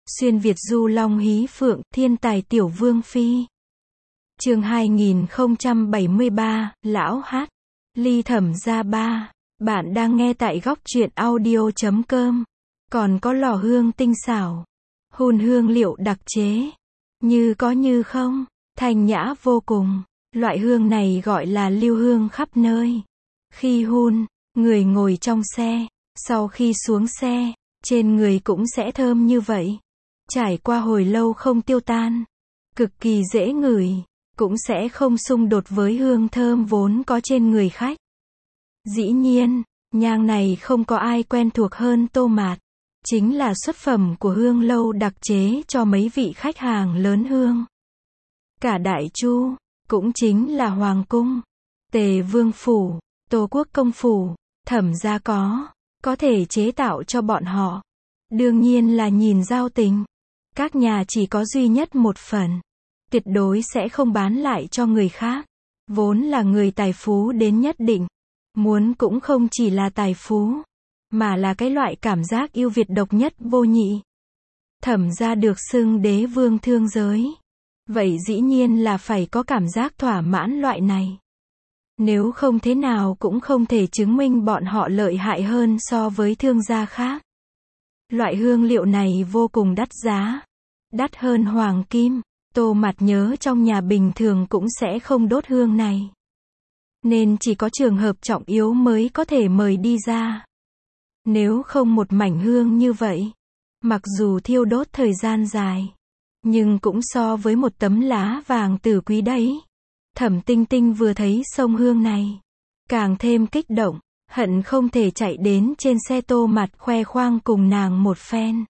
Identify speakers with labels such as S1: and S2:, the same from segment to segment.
S1: Xuyên Việt du long hí phượng, thiên tài tiểu vương phi. Chương 2073, Lão hát. Ly Thẩm Gia Ba. Bạn đang nghe tại góc truyện audio.com. Còn có lò hương tinh xảo. Hun hương liệu đặc chế. Như có như không. Thanh nhã vô cùng. Loại hương này gọi là lưu hương khắp nơi. Khi hun, người ngồi trong xe. Sau khi xuống xe, trên người cũng sẽ thơm như vậy. Trải qua hồi lâu không tiêu tan. Cực kỳ dễ ngửi. Cũng sẽ không xung đột với hương thơm vốn có trên người khách. Dĩ nhiên, nhang này không có ai quen thuộc hơn Tô Mạt. Chính là xuất phẩm của hương lâu đặc chế cho mấy vị khách hàng lớn hương. Cả Đại Chu, cũng chính là Hoàng Cung, Tề Vương Phủ, Tô Quốc Công Phủ, Thẩm gia có thể chế tạo cho bọn họ. Đương nhiên là nhìn giao tình. Các nhà chỉ có duy nhất một phần. Tuyệt đối sẽ không bán lại cho người khác. Vốn là người tài phú đến nhất định. Muốn cũng không chỉ là tài phú, mà là cái loại cảm giác yêu Việt độc nhất vô nhị. Thẩm gia được xưng đế vương thương giới. Vậy dĩ nhiên là phải có cảm giác thỏa mãn loại này. Nếu không thế nào cũng không thể chứng minh bọn họ lợi hại hơn so với thương gia khác. Loại hương liệu này vô cùng đắt giá. Đắt hơn hoàng kim. Tô Mạt nhớ trong nhà bình thường cũng sẽ không đốt hương này. Nên chỉ có trường hợp trọng yếu mới có thể mời đi ra. Nếu không một mảnh hương như vậy, mặc dù thiêu đốt thời gian dài, nhưng cũng so với một tấm lá vàng tử quý đấy. Thẩm Tinh Tinh vừa thấy xông hương này, càng thêm kích động, hận không thể chạy đến trên xe Tô Mạt khoe khoang cùng nàng một phen.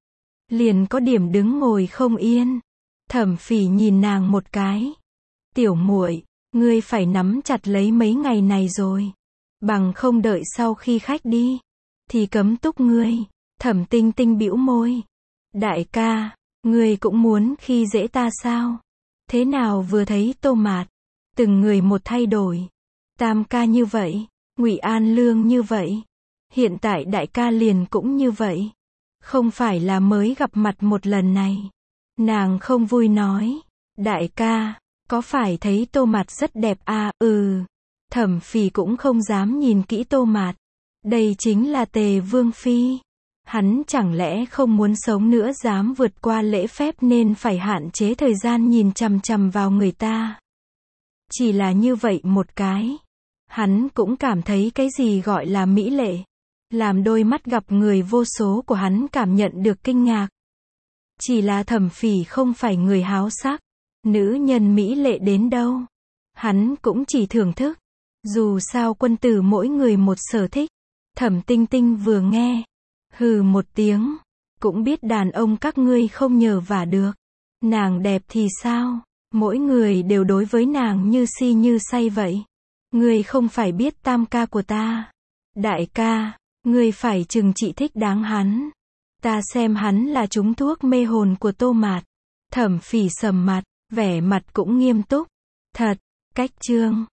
S1: Liền có điểm đứng ngồi không yên. Thẩm Phỉ nhìn nàng một cái. Tiểu muội, ngươi phải nắm chặt lấy mấy ngày này rồi. Bằng không đợi sau khi khách đi, thì cấm túc ngươi. Thẩm Tinh Tinh bĩu môi. Đại ca, ngươi cũng muốn khi dễ ta sao? Thế nào vừa thấy Tô Mạt, từng người một thay đổi. Tam ca như vậy, Ngụy An Lương như vậy. Hiện tại đại ca liền cũng như vậy. Không phải là mới gặp mặt một lần này. Nàng không vui nói. Đại ca, có phải thấy Tô Mạt rất đẹp à? Thẩm Phỉ cũng không dám nhìn kỹ Tô Mạt. Đây chính là Tề Vương Phi. Hắn chẳng lẽ không muốn sống nữa dám vượt qua lễ phép nên phải hạn chế thời gian nhìn chằm chằm vào người ta. Chỉ là như vậy một cái. Hắn cũng cảm thấy cái gì gọi là mỹ lệ. Làm đôi mắt gặp người vô số của hắn cảm nhận được kinh ngạc. Chỉ là Thẩm Phỉ không phải người háo sắc. Nữ nhân mỹ lệ đến đâu, hắn cũng chỉ thưởng thức. Dù sao quân tử mỗi người một sở thích. Thẩm Tinh Tinh vừa nghe, hừ một tiếng. Cũng biết đàn ông các ngươi không nhờ vả được. Nàng đẹp thì sao? Mỗi người đều đối với nàng như si như say vậy. Ngươi không phải biết tam ca của ta. Đại ca, ngươi phải chừng trị thích đáng hắn. Ta xem hắn là trúng thuốc mê hồn của Tô Mạt. Thẩm Phỉ sầm mặt, vẻ mặt cũng nghiêm túc. Thật, cách chương